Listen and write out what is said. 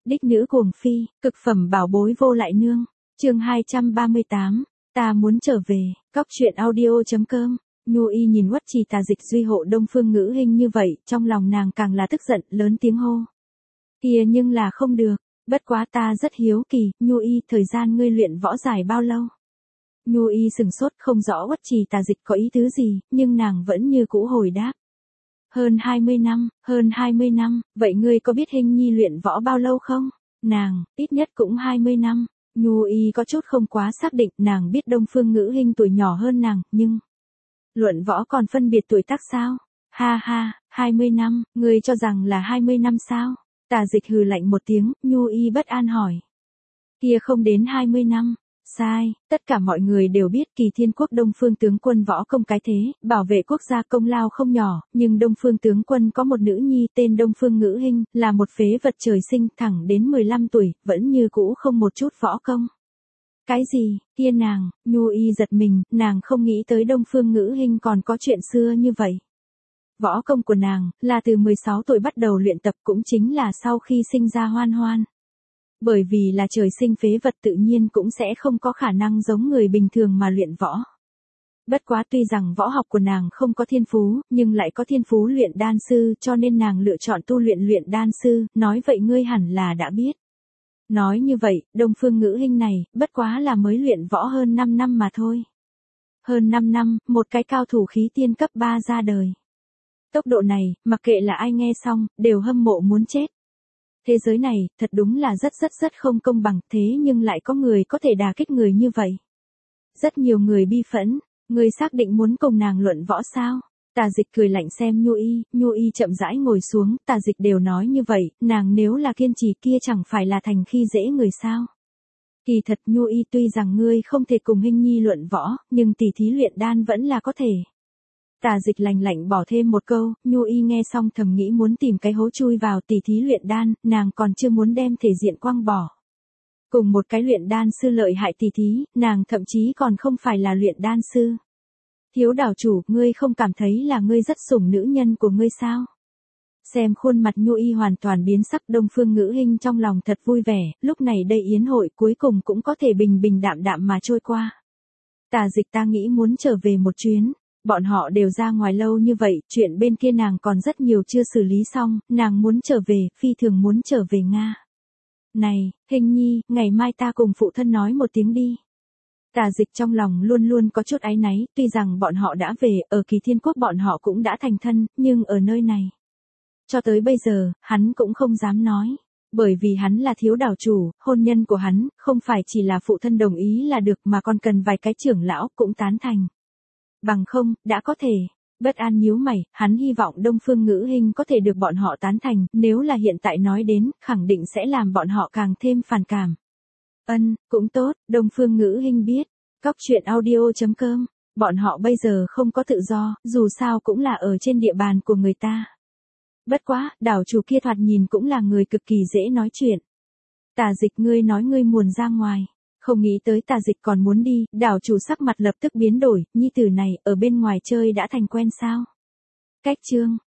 Đích nữ cuồng phi, cực phẩm bảo bối vô lại nương. Chương 238, ta muốn trở về. Cóc truyện audio.com. Nhu Y nhìn Uất Trì Tà Dịch duy hộ Đông Phương Ngữ Hinh như vậy, trong lòng nàng càng là tức giận, lớn tiếng hô. Kìa nhưng là không được, bất quá ta rất hiếu kỳ, Nhu Y, thời gian ngươi luyện võ dài bao lâu? Nhu Y sừng sốt không rõ Uất Trì Tà Dịch có ý tứ gì, nhưng nàng vẫn như cũ hồi đáp. Hơn 20 năm, vậy ngươi có biết Hinh Nhi luyện võ bao lâu không? Nàng, ít nhất cũng 20 năm. Nhu Y có chút không quá xác định, nàng biết Đông Phương Ngữ Hinh tuổi nhỏ hơn nàng, nhưng luận võ còn phân biệt tuổi tác sao? Ha ha, 20 năm, ngươi cho rằng là 20 năm sao? Tà Dịch hừ lạnh một tiếng, Nhu Y bất an hỏi. Kia không đến 20 năm. Sai, tất cả mọi người đều biết Kỳ Thiên Quốc Đông Phương tướng quân võ công cái thế, bảo vệ quốc gia công lao không nhỏ, nhưng Đông Phương tướng quân có một nữ nhi tên Đông Phương Ngữ Hinh, là một phế vật trời sinh thẳng đến 15 tuổi, vẫn như cũ không một chút võ công. Cái gì, kia nàng, Nhu Y giật mình, nàng không nghĩ tới Đông Phương Ngữ Hinh còn có chuyện xưa như vậy. Võ công của nàng, là từ 16 tuổi bắt đầu luyện tập cũng chính là sau khi sinh ra Hoan Hoan. Bởi vì là trời sinh phế vật tự nhiên cũng sẽ không có khả năng giống người bình thường mà luyện võ. Bất quá tuy rằng võ học của nàng không có thiên phú, nhưng lại có thiên phú luyện đan sư cho nên nàng lựa chọn tu luyện đan sư, nói vậy ngươi hẳn là đã biết. Nói như vậy, Đông Phương Ngữ Hinh này, bất quá là mới luyện võ hơn 5 năm mà thôi. Hơn 5 năm, một cái cao thủ khí tiên cấp 3 ra đời. Tốc độ này, mặc kệ là ai nghe xong, đều hâm mộ muốn chết. Thế giới này, thật đúng là rất không công bằng, thế nhưng lại có người có thể đả kích người như vậy. Rất nhiều người bi phẫn, người xác định muốn cùng nàng luận võ sao? Tà Dịch cười lạnh xem Nhu Y chậm rãi ngồi xuống, Tà Dịch đều nói như vậy, nàng nếu là kiên trì kia chẳng phải là thành khi dễ người sao? Kỳ thật Nhu Y tuy rằng ngươi không thể cùng Hinh Nhi luận võ, nhưng tỉ thí luyện đan vẫn là có thể. Tà Dịch lạnh lạnh bỏ thêm một câu, Nhu Y nghe xong thầm nghĩ muốn tìm cái hố chui vào tỉ thí luyện đan, nàng còn chưa muốn đem thể diện quăng bỏ. Cùng một cái luyện đan sư lợi hại tỉ thí, nàng thậm chí còn không phải là luyện đan sư. Thiếu đảo chủ, ngươi không cảm thấy là ngươi rất sủng nữ nhân của ngươi sao? Xem khuôn mặt Nhu Y hoàn toàn biến sắc, Đông Phương Ngữ Hinh trong lòng thật vui vẻ, lúc này đây yến hội cuối cùng cũng có thể bình đạm mà trôi qua. Tà Dịch ta nghĩ muốn trở về một chuyến. Bọn họ đều ra ngoài lâu như vậy, chuyện bên kia nàng còn rất nhiều chưa xử lý xong, nàng muốn trở về, phi thường muốn trở về Nga. Này, Hinh Nhi, ngày mai ta cùng phụ thân nói một tiếng đi. Tà Dịch trong lòng luôn có chút áy náy, tuy rằng bọn họ đã về, ở Kỳ Thiên Quốc bọn họ cũng đã thành thân, nhưng ở nơi này. Cho tới bây giờ, hắn cũng không dám nói. Bởi vì hắn là thiếu đảo chủ, hôn nhân của hắn, không phải chỉ là phụ thân đồng ý là được mà còn cần vài cái trưởng lão cũng tán thành. Bằng không, đã có thể. Bất an nhíu mày, hắn hy vọng Đông Phương Ngữ Hinh có thể được bọn họ tán thành, nếu là hiện tại nói đến, khẳng định sẽ làm bọn họ càng thêm phản cảm. Cũng tốt, Đông Phương Ngữ Hinh biết. Cóc truyện audio.com, bọn họ bây giờ không có tự do, dù sao cũng là ở trên địa bàn của người ta. Bất quá, đảo chủ kia thoạt nhìn cũng là người cực kỳ dễ nói chuyện. Tà Dịch ngươi nói ngươi muốn ra ngoài. Không nghĩ tới Tà Dịch còn muốn đi, đảo chủ sắc mặt lập tức biến đổi, nhi tử này, ở bên ngoài chơi đã thành quen sao? Cách chương.